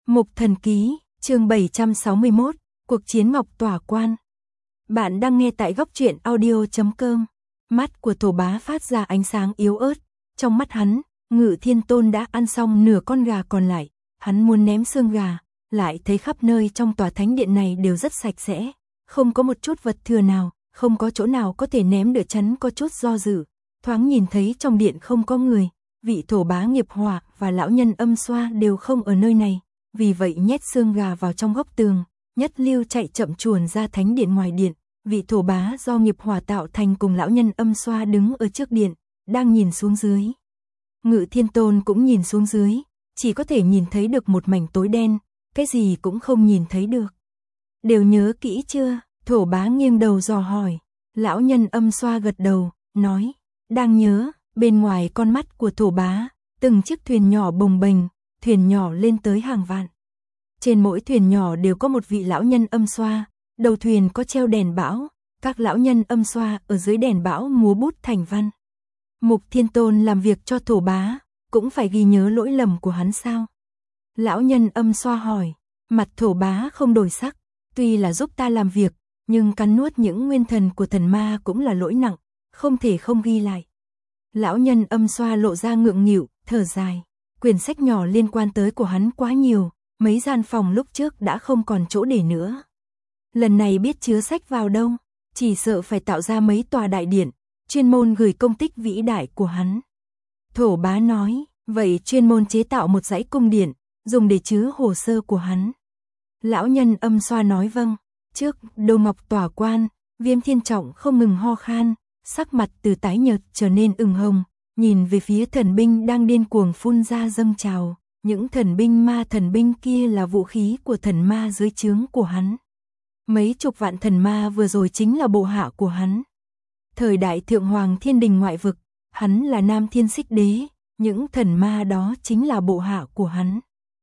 Mục Thần Ký, chương 761, cuộc chiến Ngọc Tỏa Quan. Bạn đang nghe tại góc truyện audio.com. Mắt của Thổ Bá phát ra ánh sáng yếu ớt, trong mắt hắn, Ngự Thiên Tôn đã ăn xong nửa con gà còn lại, hắn muốn ném xương gà, lại thấy khắp nơi trong tòa thánh điện này đều rất sạch sẽ, không có một chút vật thừa nào, không có chỗ nào có thể ném được, chắn có chút do dự. Thoáng nhìn thấy trong điện không có người, vị Thổ Bá Nghiệp Hỏa và lão nhân Âm Xoa đều không ở nơi này. Vì vậy nhét xương gà vào trong góc tường, nhất lưu chạy chậm chuồn ra thánh điện ngoài điện. Vị Thổ Bá do Nghiệp Hỏa tạo thành cùng lão nhân Âm Xoa đứng ở trước điện, đang nhìn xuống dưới. Ngự Thiên Tôn cũng nhìn xuống dưới, chỉ có thể nhìn thấy được một mảnh tối đen, cái gì cũng không nhìn thấy được. Đều nhớ kỹ chưa? Thổ Bá nghiêng đầu dò hỏi. Lão nhân Âm Xoa gật đầu, nói, đang nhớ. Bên ngoài con mắt của Thổ Bá, từng chiếc thuyền nhỏ bồng bềnh, thuyền nhỏ lên tới hàng vạn. Trên mỗi thuyền nhỏ đều có một vị lão nhân Âm Xoa, đầu thuyền có treo đèn bão, các lão nhân Âm Xoa ở dưới đèn bão múa bút thành văn. Mục Thiên Tôn làm việc cho Thổ Bá, cũng phải ghi nhớ lỗi lầm của hắn sao? Lão nhân Âm Xoa hỏi. Mặt Thổ Bá không đổi sắc, tuy là giúp ta làm việc, nhưng cắn nuốt những nguyên thần của thần ma cũng là lỗi nặng, không thể không ghi lại. Lão nhân Âm Xoa lộ ra ngượng nghịu, thở dài. Quyển sách nhỏ liên quan tới của hắn quá nhiều, mấy gian phòng lúc trước đã không còn chỗ để nữa. Lần này biết chứa sách vào đâu, chỉ sợ phải tạo ra mấy tòa đại điện, chuyên môn gửi công tích vĩ đại của hắn. Thổ Bá nói, vậy chuyên môn chế tạo một dãy cung điện, dùng để chứa hồ sơ của hắn. Lão nhân Âm Xoa nói vâng. Trước Đầu Ngọc Tỏa Quan, Viêm Thiên Trọng không ngừng ho khan, sắc mặt từ tái nhợt trở nên ửng hồng, nhìn về phía thần binh đang điên cuồng phun ra dâng trào. Những thần binh kia là vũ khí của thần ma dưới trướng của hắn. Mấy chục vạn thần ma vừa rồi chính là bộ hạ của hắn. Thời đại Thượng Hoàng Thiên Đình ngoại vực, hắn là Nam Thiên Xích Đế, những thần ma đó chính là bộ hạ của hắn.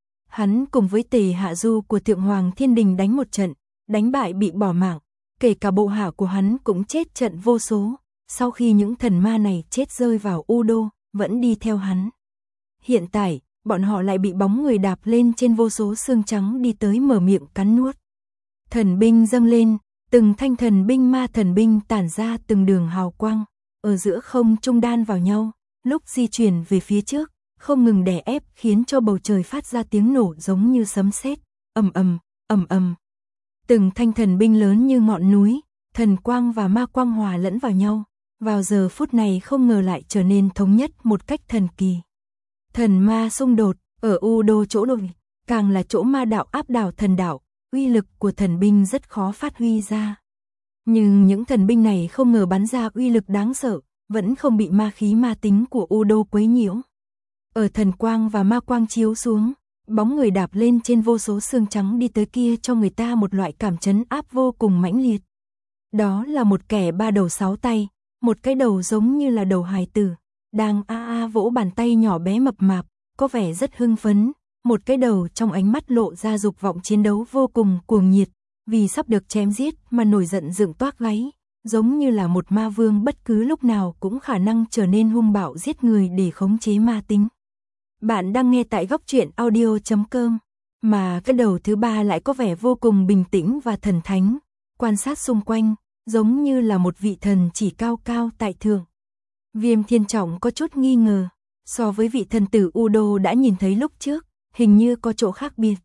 Hắn cùng với Tề Hạ Du của Thượng Hoàng Thiên Đình đánh một trận, đánh bại bị bỏ mạng, kể cả bộ hạ của hắn cũng chết trận vô số. Sau khi những thần ma này chết rơi vào U Đô, vẫn đi theo hắn. Hiện tại, bọn họ lại bị bóng người đạp lên trên vô số xương trắng đi tới mở miệng cắn nuốt. Thần binh dâng lên, từng thanh thần binh ma thần binh tản ra từng đường hào quang, ở giữa không trung đan vào nhau, lúc di chuyển về phía trước, không ngừng đè ép khiến cho bầu trời phát ra tiếng nổ giống như sấm sét, ầm ầm, ầm ầm. Từng thanh thần binh lớn như ngọn núi, thần quang và ma quang hòa lẫn vào nhau. Vào giờ phút này không ngờ lại trở nên thống nhất một cách thần kỳ. Thần ma xung đột, ở U Đô chỗ đồi, càng là chỗ ma đạo áp đảo thần đạo, uy lực của thần binh rất khó phát huy ra. Nhưng những thần binh này không ngờ bắn ra uy lực đáng sợ, vẫn không bị ma khí ma tính của U Đô quấy nhiễu. Ở thần quang và ma quang chiếu xuống, bóng người đạp lên trên vô số xương trắng đi tới kia cho người ta một loại cảm trấn áp vô cùng mãnh liệt. Đó là một kẻ ba đầu sáu tay. Một cái đầu giống như là đầu hài tử, đang vỗ bàn tay nhỏ bé mập mạp, có vẻ rất hưng phấn, một cái đầu trong ánh mắt lộ ra dục vọng chiến đấu vô cùng cuồng nhiệt, vì sắp được chém giết mà nổi giận dựng toác gáy, giống như là một ma vương bất cứ lúc nào cũng khả năng trở nên hung bạo giết người để khống chế ma tính. Bạn đang nghe tại góc truyện audio.com, mà cái đầu thứ ba lại có vẻ vô cùng bình tĩnh và thần thánh, quan sát xung quanh, giống như là một vị thần chỉ cao cao tại thượng. Viêm Thiên Trọng có chút nghi ngờ, so với vị thần tử U Đô đã nhìn thấy lúc trước, hình như có chỗ khác biệt.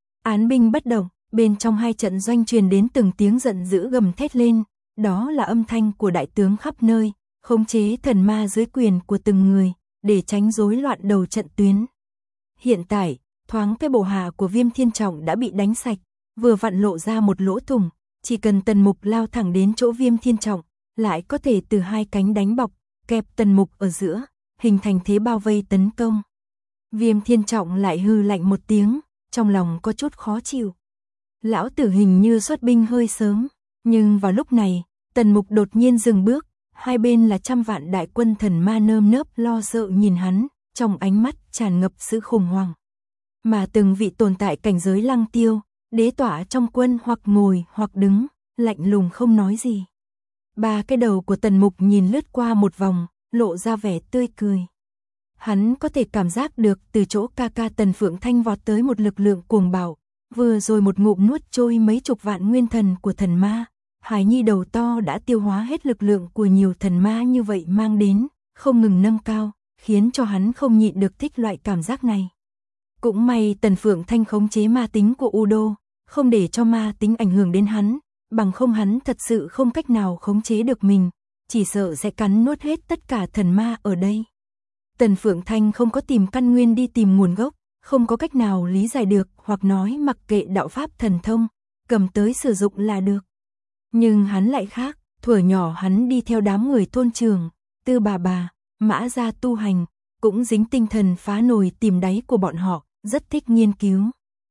Án binh bất động, bên trong hai trận doanh truyền đến từng tiếng giận dữ gầm thét lên, đó là âm thanh của đại tướng khắp nơi, khống chế thần ma dưới quyền của từng người, để tránh rối loạn đầu trận tuyến. Hiện tại, thoáng cái bộ hạ của Viêm Thiên Trọng đã bị đánh sạch, vừa vặn lộ ra một lỗ thủng. Chỉ cần Tần Mục lao thẳng đến chỗ Viêm Thiên Trọng, lại có thể từ hai cánh đánh bọc, kẹp Tần Mục ở giữa, hình thành thế bao vây tấn công. Viêm Thiên Trọng lại hừ lạnh một tiếng, trong lòng có chút khó chịu. Lão tử hình như xuất binh hơi sớm, nhưng vào lúc này, Tần Mục đột nhiên dừng bước, hai bên là trăm vạn đại quân thần ma nơm nớp lo sợ nhìn hắn, trong ánh mắt tràn ngập sự khủng hoảng. Mà từng vị tồn tại cảnh giới Lăng Tiêu, Đế Tỏa trong quân hoặc ngồi hoặc đứng, lạnh lùng không nói gì. Ba cái đầu của Tần Mục nhìn lướt qua một vòng, lộ ra vẻ tươi cười. Hắn có thể cảm giác được từ chỗ ca ca Tần Phượng Thanh vọt tới một lực lượng cuồng bạo, vừa rồi một ngụm nuốt trôi mấy chục vạn nguyên thần của thần ma. Hải Nhi đầu to đã tiêu hóa hết lực lượng của nhiều thần ma như vậy mang đến, không ngừng nâng cao, khiến cho hắn không nhịn được thích loại cảm giác này. Cũng may Tần Phượng Thanh khống chế ma tính của Udo, không để cho ma tính ảnh hưởng đến hắn, bằng không hắn thật sự không cách nào khống chế được mình, chỉ sợ sẽ cắn nuốt hết tất cả thần ma ở đây. Tần Phượng Thanh không có tìm căn nguyên đi tìm nguồn gốc, không có cách nào lý giải được hoặc nói mặc kệ đạo pháp thần thông, cầm tới sử dụng là được. Nhưng hắn lại khác, thuở nhỏ hắn đi theo đám người thôn trường, Tư bà, Mã gia tu hành, cũng dính tinh thần phá nồi tìm đáy của bọn họ, rất thích nghiên cứu.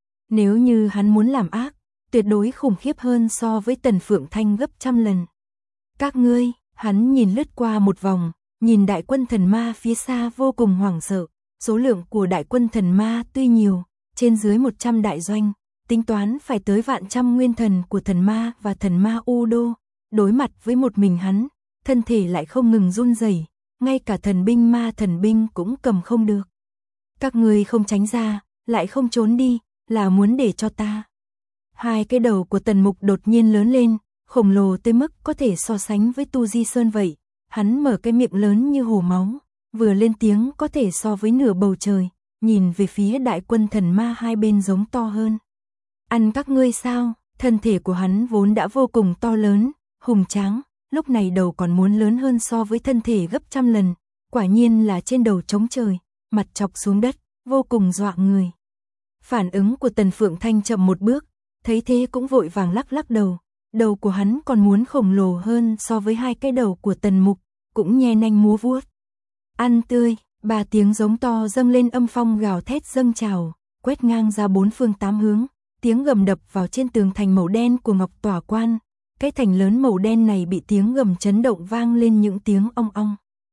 Nếu như hắn muốn làm ác, tuyệt đối khủng khiếp hơn so với Tần Phượng Thanh gấp trăm lần. Các ngươi, hắn nhìn lướt qua một vòng, nhìn đại quân thần ma phía xa vô cùng hoảng sợ, số lượng của đại quân thần ma tuy nhiều, trên dưới 100 đại doanh, tính toán phải tới vạn trăm nguyên thần của thần ma và thần ma Udo, đối mặt với một mình hắn, thân thể lại không ngừng run rẩy, ngay cả thần binh ma thần binh cũng cầm không được. Các ngươi không tránh ra, lại không trốn đi, là muốn để cho ta. Hai cái đầu của Tần Mục đột nhiên lớn lên, khổng lồ tới mức có thể so sánh với Tu Di Sơn vậy. Hắn mở cái miệng lớn như hồ máu, vừa lên tiếng có thể so với nửa bầu trời, nhìn về phía đại quân thần ma hai bên giống to hơn. Ăn các ngươi sao? Thân thể của hắn vốn đã vô cùng to lớn, hùng tráng, lúc này đầu còn muốn lớn hơn so với thân thể gấp trăm lần, quả nhiên là trên đầu trống trời, mặt chọc xuống đất, vô cùng dọa người. Phản ứng của Tần Phượng Thanh chậm một bước, thấy thế cũng vội vàng lắc lắc đầu. Đầu của hắn còn muốn khổng lồ hơn so với hai cái đầu của Tần Mục, cũng nhe nanh múa vuốt. Ăn tươi, ba tiếng giống to dâng lên, âm phong gào thét dâng trào, quét ngang ra bốn phương tám hướng, tiếng gầm đập vào trên tường thành màu đen của Ngọc Tỏa Quan. Cái thành lớn màu đen này bị tiếng gầm chấn động vang lên những tiếng ong ong.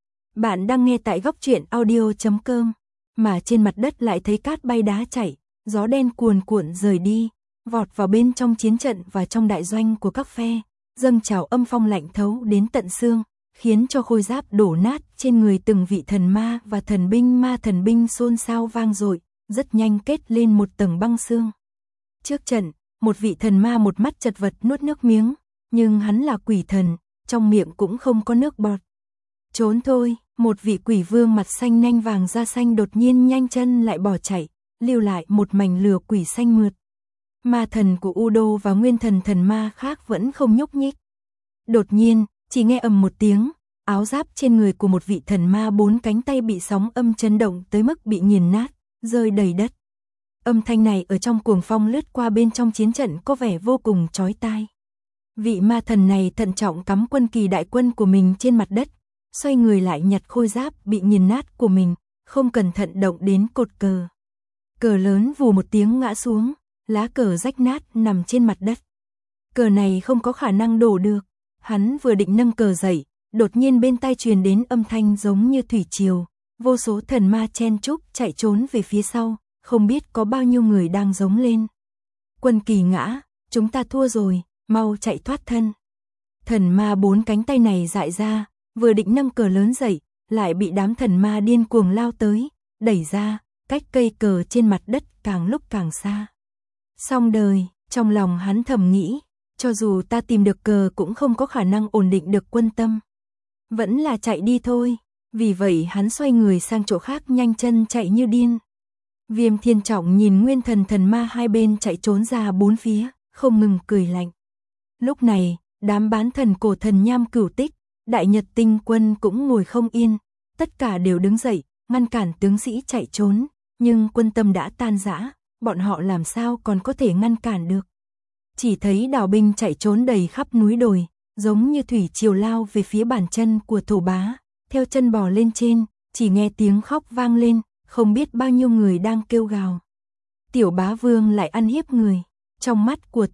Bạn đang nghe tại góc truyện audio.com, mà trên mặt đất lại thấy cát bay đá chảy, gió đen cuồn cuộn rời đi, vọt vào bên trong chiến trận và trong đại doanh của các phe, dâng trào âm phong lạnh thấu đến tận xương, khiến cho khôi giáp đổ nát trên người từng vị thần ma và thần binh ma thần binh xôn xao vang dội, rất nhanh kết lên một tầng băng xương. Trước trận, một vị thần ma một mắt chật vật nuốt nước miếng, nhưng hắn là quỷ thần, trong miệng cũng không có nước bọt. Trốn thôi, một vị quỷ vương mặt xanh nanh vàng da xanh đột nhiên nhanh chân lại bỏ chạy, lưu lại một mảnh lửa quỷ xanh mượt. Ma thần của Udo và nguyên thần thần ma khác vẫn không nhúc nhích. Đột nhiên, chỉ nghe ầm một tiếng, áo giáp trên người của một vị thần ma bốn cánh tay bị sóng âm chấn động tới mức bị nghiền nát, rơi đầy đất. Âm thanh này ở trong cuồng phong lướt qua bên trong chiến trận có vẻ vô cùng chói tai. Vị ma thần này thận trọng cắm quân kỳ đại quân của mình trên mặt đất, xoay người lại nhặt khôi giáp bị nghiền nát của mình, không cẩn thận động đến cột cờ. Cờ lớn vù một tiếng ngã xuống, lá cờ rách nát nằm trên mặt đất. Cờ này không có khả năng đổ được, hắn vừa định nâng cờ dậy, đột nhiên bên tai truyền đến âm thanh giống như thủy triều, vô số thần ma chen chúc chạy trốn về phía sau, không biết có bao nhiêu người đang giống lên. Quân kỳ ngã, chúng ta thua rồi, mau chạy thoát thân. Thần ma bốn cánh tay này dại ra, vừa định nâng cờ lớn dậy, lại bị đám thần ma điên cuồng lao tới, đẩy ra, cách cây cờ trên mặt đất càng lúc càng xa. Xong đời, trong lòng hắn thầm nghĩ, cho dù ta tìm được cờ cũng không có khả năng ổn định được quân tâm. Vẫn là chạy đi thôi, vì vậy hắn xoay người sang chỗ khác nhanh chân chạy như điên. Viêm Thiên Trọng nhìn nguyên thần thần ma hai bên chạy trốn ra bốn phía, không ngừng cười lạnh. Lúc này, đám bán thần cổ thần Nham Cửu Tích, Đại Nhật Tinh Quân cũng ngồi không yên, tất cả đều đứng dậy, ngăn cản tướng sĩ chạy trốn, nhưng quân tâm đã tan rã, bọn họ làm sao còn có thể ngăn cản được. Chỉ thấy đào binh chạy trốn đầy khắp núi đồi, giống như thủy triều lao về phía bàn chân của Thổ Bá, theo chân bò lên trên, chỉ nghe tiếng khóc vang lên, không biết bao nhiêu người đang kêu gào. Tiểu Bá Vương lại ăn hiếp người. Trong mắt của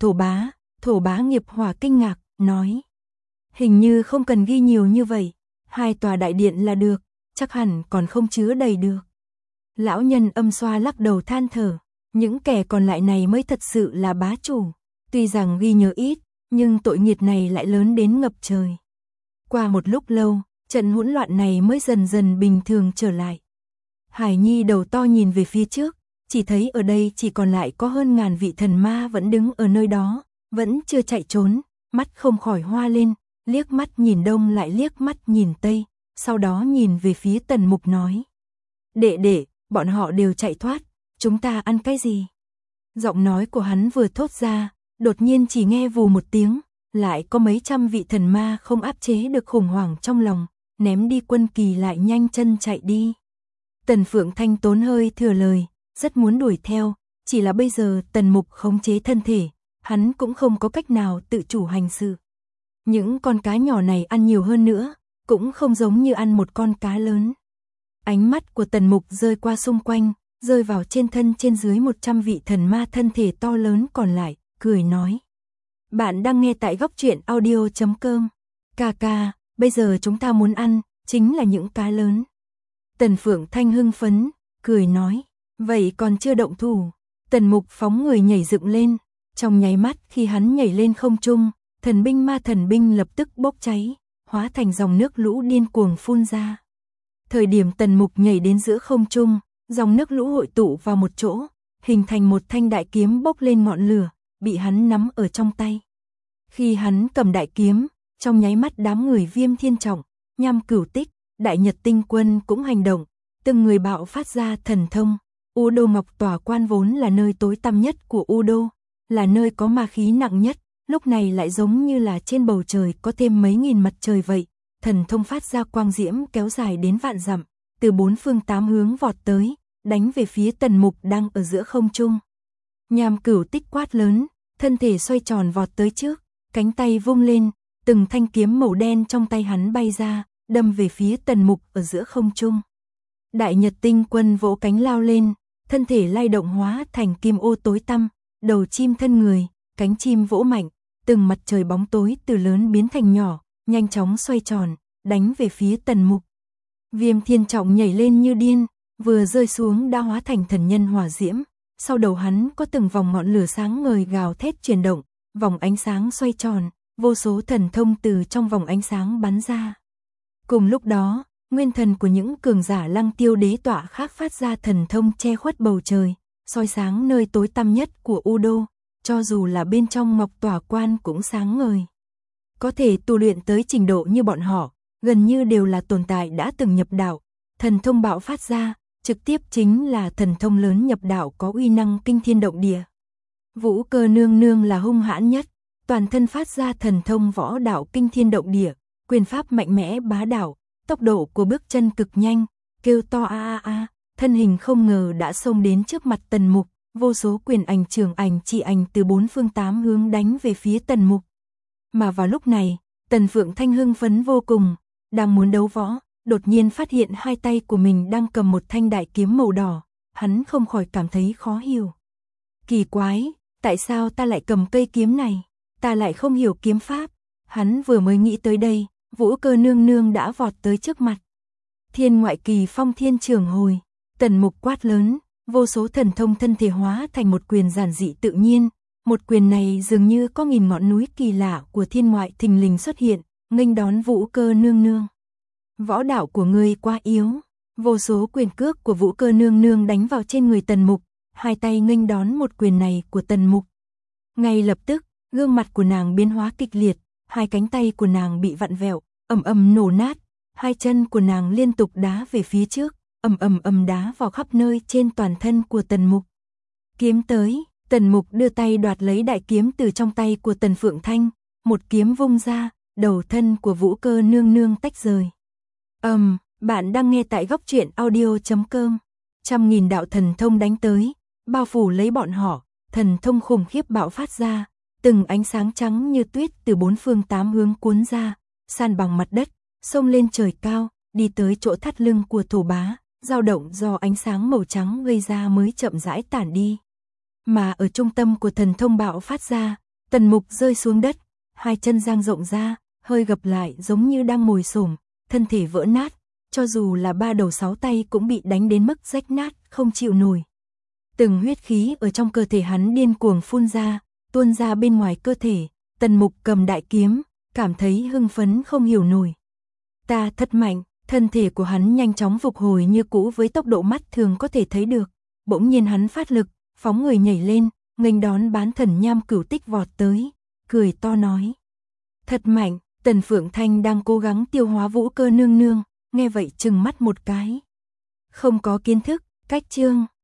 Thổ Bá Nghiệp Hỏa kinh ngạc, nói: hình như không cần ghi nhiều như vậy, 2 tòa đại điện là được, chắc hẳn còn không chứa đầy được. Lão nhân Âm Xoa lắc đầu than thở, những kẻ còn lại này mới thật sự là bá chủ, tuy rằng ghi nhớ ít, nhưng tội nghiệt này lại lớn đến ngập trời. Qua một lúc lâu, trận hỗn loạn này mới dần dần bình thường trở lại. Hải Nhi đầu to nhìn về phía trước, chỉ thấy ở đây chỉ còn lại có hơn ngàn vị thần ma vẫn đứng ở nơi đó, vẫn chưa chạy trốn, mắt không khỏi hoa lên, liếc mắt nhìn đông lại liếc mắt nhìn tây, sau đó nhìn về phía Tần Mục nói. Đệ đệ, bọn họ đều chạy thoát, chúng ta ăn cái gì? Giọng nói của hắn vừa thốt ra, đột nhiên chỉ nghe vù một tiếng, lại có mấy trăm vị thần ma không áp chế được khủng hoảng trong lòng, ném đi quân kỳ lại nhanh chân chạy đi. Tần Phượng Thanh tốn hơi thừa lời, rất muốn đuổi theo, chỉ là bây giờ Tần Mục khống chế thân thể, hắn cũng không có cách nào tự chủ hành sự. Những con cá nhỏ này ăn nhiều hơn nữa, cũng không giống như ăn một con cá lớn. Ánh mắt của Tần Mục rơi qua xung quanh, rơi vào trên thân trên dưới 100 vị thần ma thân thể to lớn còn lại, cười nói. Bạn đang nghe tại góc truyện audio.com. Ca, bây giờ chúng ta muốn ăn, chính là những cá lớn. Tần Phượng Thanh hưng phấn, cười nói. Vậy còn chưa động thủ. Tần Mục phóng người nhảy dựng lên. Trong nháy mắt khi hắn nhảy lên không trung, thần binh ma thần binh lập tức bốc cháy, hóa thành dòng nước lũ điên cuồng phun ra. Thời điểm Tần Mục nhảy đến giữa không trung, dòng nước lũ hội tụ vào một chỗ, hình thành một thanh đại kiếm bốc lên ngọn lửa, bị hắn nắm ở trong tay. Khi hắn cầm đại kiếm, trong nháy mắt đám người Viêm Thiên Trọng, Nham Cửu Tích, Đại Nhật Tinh Quân cũng hành động, từng người bạo phát ra thần thông. U Đô Ngọc Tỏa Quan vốn là nơi tối tăm nhất của U Đô, là nơi có ma khí nặng nhất, lúc này lại giống như là trên bầu trời có thêm mấy nghìn mặt trời vậy, thần thông phát ra quang diễm kéo dài đến vạn dặm, từ bốn phương tám hướng vọt tới, đánh về phía Tần Mục đang ở giữa không trung. Nham Cửu Tích quát lớn, thân thể xoay tròn vọt tới trước, cánh tay vung lên, từng thanh kiếm màu đen trong tay hắn bay ra, đâm về phía Tần Mục ở giữa không trung. Đại Nhật Tinh Quân vỗ cánh lao lên, thân thể lay động hóa thành kim ô tối tăm, đầu chim thân người, cánh chim vỗ mạnh, từng mặt trời bóng tối từ lớn biến thành nhỏ, nhanh chóng xoay tròn, đánh về phía Tần Mục. Viêm Thiên Trọng nhảy lên như điên, vừa rơi xuống đã hóa thành thần nhân hỏa diễm, sau đầu hắn có từng vòng ngọn lửa sáng ngời gào thét chuyển động, vòng ánh sáng xoay tròn, vô số thần thông từ trong vòng ánh sáng bắn ra. Cùng lúc đó, nguyên thần của những cường giả Lăng Tiêu Đế tọa khác phát ra thần thông che khuất bầu trời, soi sáng nơi tối tăm nhất của U Đô, cho dù là bên trong Ngọc Tỏa Quan cũng sáng ngời. Có thể tu luyện tới trình độ như bọn họ, gần như đều là tồn tại đã từng nhập đạo, thần thông bạo phát ra, trực tiếp chính là thần thông lớn nhập đạo có uy năng kinh thiên động địa. Vũ Cơ nương nương là hung hãn nhất, toàn thân phát ra thần thông võ đạo kinh thiên động địa, quyền pháp mạnh mẽ bá đạo, tốc độ của bước chân cực nhanh, kêu to a, thân hình không ngờ đã xông đến trước mặt Tần Mục, vô số quyền ảnh trường ảnh chỉ ảnh từ bốn phương tám hướng đánh về phía Tần Mục. Mà vào lúc này, Tần Phượng Thanh hưng phấn vô cùng, đang muốn đấu võ, đột nhiên phát hiện hai tay của mình đang cầm một thanh đại kiếm màu đỏ, hắn không khỏi cảm thấy khó hiểu. Kỳ quái, tại sao ta lại cầm cây kiếm này, ta lại không hiểu kiếm pháp, hắn vừa mới nghĩ tới đây, Vũ Cơ nương nương đã vọt tới trước mặt. Thiên Ngoại Kỳ Phong Thiên Trường Hồi, Tần Mục quát lớn, vô số thần thông thân thể hóa thành một quyền giản dị tự nhiên, một quyền này dường như có nghìn ngọn núi kỳ lạ của thiên ngoại thình lình xuất hiện, nghênh đón Vũ Cơ nương nương. Võ đạo của ngươi quá yếu, vô số quyền cước của Vũ Cơ nương nương đánh vào trên người Tần Mục, hai tay nghênh đón một quyền này của Tần Mục. Ngay lập tức, gương mặt của nàng biến hóa kịch liệt, hai cánh tay của nàng bị vặn vẹo, ầm ầm nổ nát, hai chân của nàng liên tục đá về phía trước, ầm ầm đá vào khắp nơi trên toàn thân của Tần Mục. Kiếm tới, Tần Mục đưa tay đoạt lấy đại kiếm từ trong tay của Tần Phượng Thanh, một kiếm vung ra, đầu thân của Vũ Cơ nương nương tách rời. Bạn đang nghe tại góc truyện audio.com. Trăm nghìn đạo thần thông đánh tới, bao phủ lấy bọn họ, thần thông khủng khiếp bạo phát ra, từng ánh sáng trắng như tuyết từ bốn phương tám hướng cuốn ra, san bằng mặt đất, xông lên trời cao, đi tới chỗ thắt lưng của Thổ Bá, dao động do ánh sáng màu trắng gây ra mới chậm rãi tản đi. Mà ở trung tâm của thần thông bạo phát ra, Tần Mục rơi xuống đất, hai chân dang rộng ra, hơi gập lại giống như đang ngồi xổm, thân thể vỡ nát, cho dù là ba đầu sáu tay cũng bị đánh đến mức rách nát, không chịu nổi. Từng huyết khí ở trong cơ thể hắn điên cuồng phun ra, tuôn ra bên ngoài cơ thể, Tần Mục cầm đại kiếm, cảm thấy hưng phấn không hiểu nổi. Ta thật mạnh, Thân thể của hắn nhanh chóng phục hồi như cũ với tốc độ mắt thường có thể thấy được. Bỗng nhiên hắn phát lực, phóng người nhảy lên, nghênh đón bán thần nham cửu tích vọt tới, cười to nói. Thật mạnh, Tần Phượng Thanh đang cố gắng tiêu hóa Vũ Cơ nương nương, nghe vậy trừng mắt một cái. Không có kiến thức, cách chương.